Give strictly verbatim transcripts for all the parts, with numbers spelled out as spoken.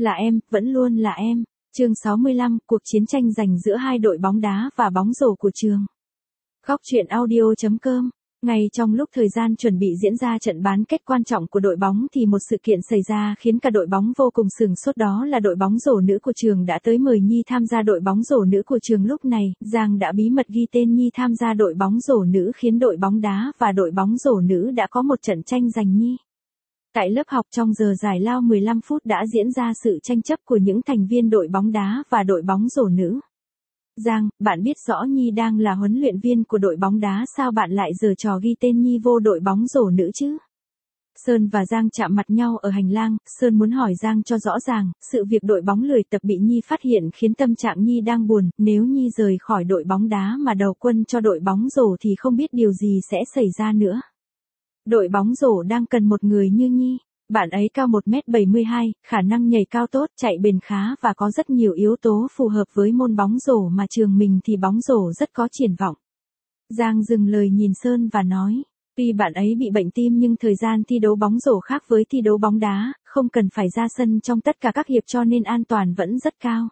Là em, vẫn luôn là em. Chương sáu mươi lăm, cuộc chiến tranh giành giữa hai đội bóng đá và bóng rổ của trường. Góc truyện audio chấm com. Ngay trong lúc thời gian chuẩn bị diễn ra trận bán kết quan trọng của đội bóng thì một sự kiện xảy ra khiến cả đội bóng vô cùng sửng sốt, đó là đội bóng rổ nữ của trường đã tới mời Nhi tham gia đội bóng rổ nữ của trường. Lúc này, Giang đã bí mật ghi tên Nhi tham gia đội bóng rổ nữ, khiến đội bóng đá và đội bóng rổ nữ đã có một trận tranh giành Nhi. Tại lớp học trong giờ giải lao mười lăm phút đã diễn ra sự tranh chấp của những thành viên đội bóng đá và đội bóng rổ nữ. Giang, bạn biết rõ Nhi đang là huấn luyện viên của đội bóng đá, sao bạn lại giở trò ghi tên Nhi vô đội bóng rổ nữ chứ? Sơn và Giang chạm mặt nhau ở hành lang, Sơn muốn hỏi Giang cho rõ ràng, sự việc đội bóng lười tập bị Nhi phát hiện khiến tâm trạng Nhi đang buồn, nếu Nhi rời khỏi đội bóng đá mà đầu quân cho đội bóng rổ thì không biết điều gì sẽ xảy ra nữa. Đội bóng rổ đang cần một người như Nhi. Bạn ấy cao một mét bảy mươi hai, khả năng nhảy cao tốt, chạy bền khá và có rất nhiều yếu tố phù hợp với môn bóng rổ mà trường mình thì bóng rổ rất có triển vọng. Giang dừng lời nhìn Sơn và nói, tuy bạn ấy bị bệnh tim nhưng thời gian thi đấu bóng rổ khác với thi đấu bóng đá, không cần phải ra sân trong tất cả các hiệp cho nên an toàn vẫn rất cao.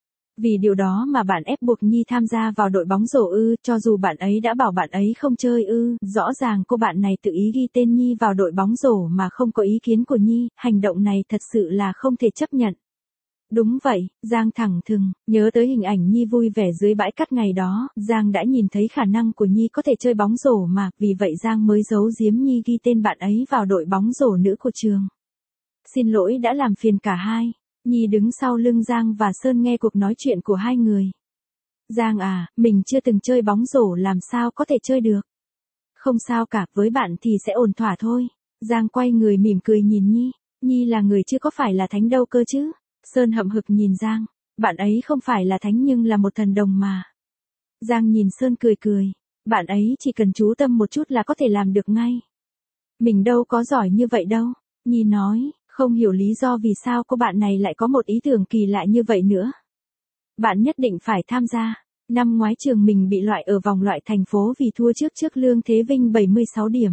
Vì điều đó mà bạn ép buộc Nhi tham gia vào đội bóng rổ ư? Cho dù bạn ấy đã bảo bạn ấy không chơi ư? Rõ ràng cô bạn này tự ý ghi tên Nhi vào đội bóng rổ mà không có ý kiến của Nhi, hành động này thật sự là không thể chấp nhận. Đúng vậy, Giang thẳng thừng, nhớ tới hình ảnh Nhi vui vẻ dưới bãi cát ngày đó, Giang đã nhìn thấy khả năng của Nhi có thể chơi bóng rổ mà, vì vậy Giang mới giấu giếm Nhi ghi tên bạn ấy vào đội bóng rổ nữ của trường. Xin lỗi đã làm phiền cả hai. Nhi đứng sau lưng Giang và Sơn nghe cuộc nói chuyện của hai người. Giang à, mình chưa từng chơi bóng rổ làm sao có thể chơi được. Không sao cả, với bạn thì sẽ ổn thỏa thôi. Giang quay người mỉm cười nhìn Nhi. Nhi là người chứ có phải là thánh đâu cơ chứ. Sơn hậm hực nhìn Giang. Bạn ấy không phải là thánh nhưng là một thần đồng mà. Giang nhìn Sơn cười cười. Bạn ấy chỉ cần chú tâm một chút là có thể làm được ngay. Mình đâu có giỏi như vậy đâu. Nhi nói. Không hiểu lý do vì sao cô bạn này lại có một ý tưởng kỳ lạ như vậy nữa. Bạn nhất định phải tham gia. Năm ngoái trường mình bị loại ở vòng loại thành phố vì thua trước trước Lương Thế Vinh bảy mươi sáu điểm.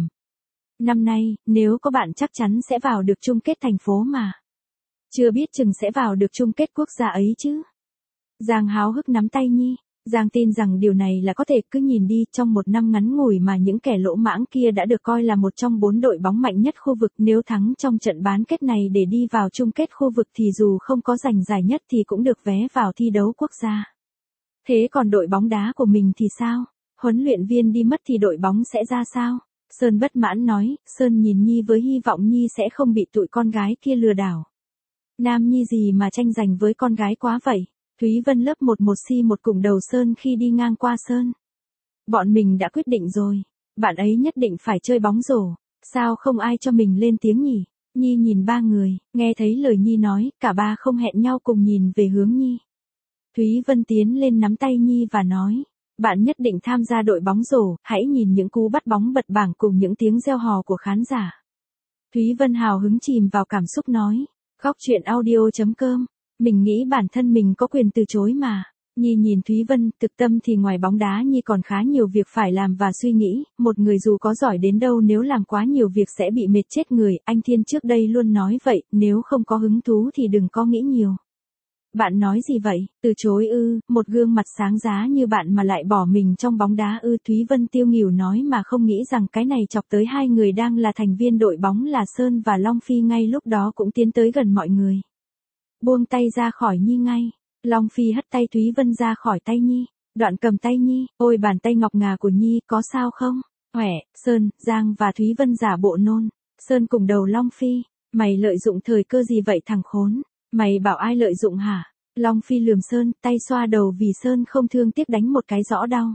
Năm nay, nếu có bạn chắc chắn sẽ vào được chung kết thành phố mà. Chưa biết chừng sẽ vào được chung kết quốc gia ấy chứ. Giang háo hức nắm tay Nhi. Giang tin rằng điều này là có thể, cứ nhìn đi, trong một năm ngắn ngủi mà những kẻ lỗ mãng kia đã được coi là một trong bốn đội bóng mạnh nhất khu vực, nếu thắng trong trận bán kết này để đi vào chung kết khu vực thì dù không có giành giải nhất thì cũng được vé vào thi đấu quốc gia. Thế còn đội bóng đá của mình thì sao? Huấn luyện viên đi mất thì đội bóng sẽ ra sao? Sơn bất mãn nói, Sơn nhìn Nhi với hy vọng Nhi sẽ không bị tụi con gái kia lừa đảo. Nam Nhi gì mà tranh giành với con gái quá vậy? Thúy Vân lớp một một xê một cùng đầu Sơn khi đi ngang qua Sơn. Bọn mình đã quyết định rồi. Bạn ấy nhất định phải chơi bóng rổ. Sao không ai cho mình lên tiếng nhỉ? Nhi nhìn ba người, nghe thấy lời Nhi nói, cả ba không hẹn nhau cùng nhìn về hướng Nhi. Thúy Vân tiến lên nắm tay Nhi và nói, bạn nhất định tham gia đội bóng rổ, hãy nhìn những cú bắt bóng bật bảng cùng những tiếng reo hò của khán giả. Thúy Vân hào hứng chìm vào cảm xúc nói, góc truyện audio chấm com. Mình nghĩ bản thân mình có quyền từ chối mà. Nhi nhìn Thúy Vân, thực tâm thì ngoài bóng đá Nhi còn khá nhiều việc phải làm và suy nghĩ, một người dù có giỏi đến đâu nếu làm quá nhiều việc sẽ bị mệt chết người, anh Thiên trước đây luôn nói vậy, nếu không có hứng thú thì đừng có nghĩ nhiều. Bạn nói gì vậy, từ chối ư, một gương mặt sáng giá như bạn mà lại bỏ mình trong bóng đá ư? Thúy Vân tiêu nghỉu nói mà không nghĩ rằng cái này chọc tới hai người đang là thành viên đội bóng là Sơn và Long Phi, ngay lúc đó cũng tiến tới gần mọi người. Buông tay ra khỏi Nhi ngay. Long Phi hất tay Thúy Vân ra khỏi tay Nhi. Đoạn cầm tay Nhi. Ôi bàn tay ngọc ngà của Nhi, có sao không? Khỏe. Sơn, Giang và Thúy Vân giả bộ nôn. Sơn cùng đầu Long Phi. Mày lợi dụng thời cơ gì vậy thằng khốn? Mày bảo ai lợi dụng hả? Long Phi lườm Sơn, tay xoa đầu vì Sơn không thương tiếc đánh một cái rõ đau.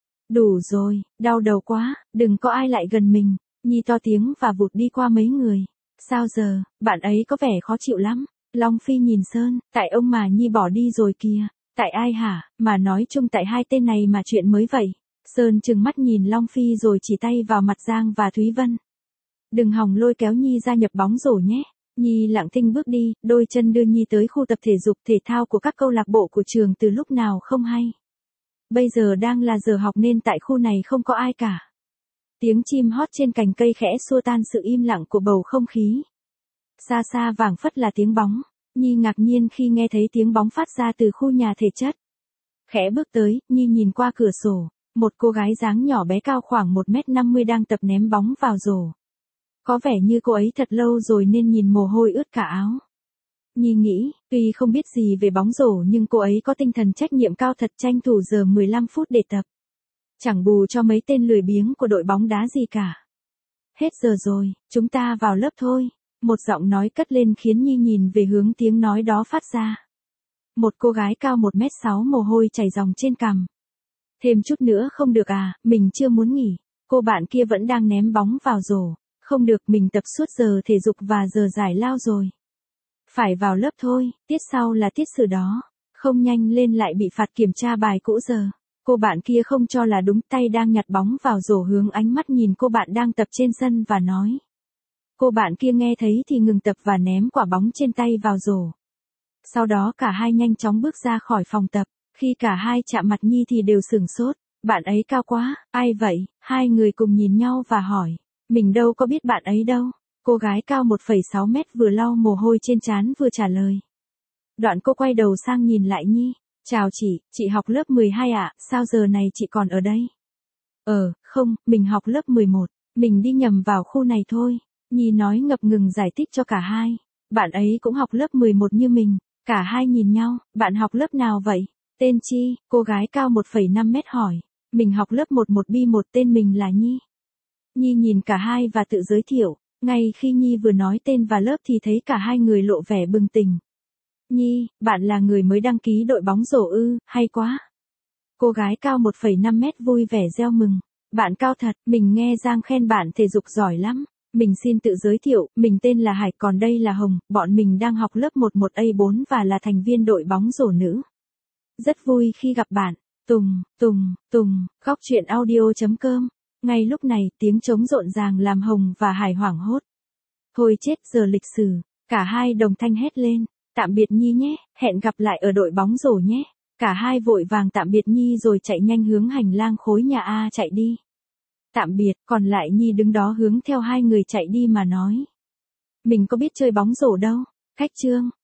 Đủ rồi, đau đầu quá, đừng có ai lại gần mình. Nhi to tiếng và vụt đi qua mấy người. Sao giờ, bạn ấy có vẻ khó chịu lắm. Long Phi nhìn Sơn, tại ông mà Nhi bỏ đi rồi kìa. Tại ai hả, mà nói chung tại hai tên này mà chuyện mới vậy. Sơn trừng mắt nhìn Long Phi rồi chỉ tay vào mặt Giang và Thúy Vân. Đừng hòng lôi kéo Nhi gia nhập bóng rổ nhé. Nhi lặng thinh bước đi, đôi chân đưa Nhi tới khu tập thể dục thể thao của các câu lạc bộ của trường từ lúc nào không hay. Bây giờ đang là giờ học nên tại khu này không có ai cả. Tiếng chim hót trên cành cây khẽ xua tan sự im lặng của bầu không khí. Xa xa vảng phất là tiếng bóng. Nhi ngạc nhiên khi nghe thấy tiếng bóng phát ra từ khu nhà thể chất. Khẽ bước tới, Nhi nhìn qua cửa sổ, một cô gái dáng nhỏ bé cao khoảng một mét năm mươi đang tập ném bóng vào rổ. Có vẻ như cô ấy thật lâu rồi nên nhìn mồ hôi ướt cả áo. Nhi nghĩ, tuy không biết gì về bóng rổ nhưng cô ấy có tinh thần trách nhiệm cao thật, tranh thủ giờ mười lăm phút để tập. Chẳng bù cho mấy tên lười biếng của đội bóng đá gì cả. Hết giờ rồi, chúng ta vào lớp thôi. Một giọng nói cất lên khiến Nhi nhìn về hướng tiếng nói đó phát ra. Một cô gái cao một mét sáu mồ hôi chảy ròng trên cằm. Thêm chút nữa không được à, mình chưa muốn nghỉ. Cô bạn kia vẫn đang ném bóng vào rổ. Không được, mình tập suốt giờ thể dục và giờ giải lao rồi. Phải vào lớp thôi, tiết sau là tiết sử đó. Không nhanh lên lại bị phạt kiểm tra bài cũ giờ. Cô bạn kia không cho là đúng, tay đang nhặt bóng vào rổ hướng ánh mắt nhìn cô bạn đang tập trên sân và nói. Cô bạn kia nghe thấy thì ngừng tập và ném quả bóng trên tay vào rổ. Sau đó cả hai nhanh chóng bước ra khỏi phòng tập. Khi cả hai chạm mặt Nhi thì đều sửng sốt. Bạn ấy cao quá, ai vậy? Hai người cùng nhìn nhau và hỏi. Mình đâu có biết bạn ấy đâu. Cô gái cao một phẩy sáu mét vừa lau mồ hôi trên trán vừa trả lời. Đoạn cô quay đầu sang nhìn lại Nhi. Chào chị, chị học lớp mười hai ạ, à? Sao giờ này chị còn ở đây? Ờ, không, mình học lớp mười một, mình đi nhầm vào khu này thôi. Nhi nói ngập ngừng giải thích cho cả hai. Bạn ấy cũng học lớp mười một như mình. Cả hai nhìn nhau, bạn học lớp nào vậy? Tên chi? Cô gái cao một phẩy năm mét hỏi. Mình học lớp mười một B một, tên mình là Nhi. Nhi nhìn cả hai và tự giới thiệu. Ngay khi Nhi vừa nói tên và lớp thì thấy cả hai người lộ vẻ bừng tỉnh. Nhi, bạn là người mới đăng ký đội bóng rổ ư, hay quá. Cô gái cao một phẩy năm mét vui vẻ reo mừng. Bạn cao thật, mình nghe Giang khen bạn thể dục giỏi lắm. Mình xin tự giới thiệu, mình tên là Hải, còn đây là Hồng, bọn mình đang học lớp mười một A bốn và là thành viên đội bóng rổ nữ. Rất vui khi gặp bạn. Tùng, Tùng, Tùng, góc truyện audio chấm com. Ngay lúc này, tiếng trống rộn ràng làm Hồng và Hải hoảng hốt. Thôi chết, giờ lịch sử. Cả hai đồng thanh hét lên. Tạm biệt Nhi nhé, hẹn gặp lại ở đội bóng rổ nhé. Cả hai vội vàng tạm biệt Nhi rồi chạy nhanh hướng hành lang khối nhà A chạy đi. Tạm biệt, còn lại Nhi đứng đó hướng theo hai người chạy đi mà nói. Mình có biết chơi bóng rổ đâu. Cách chương.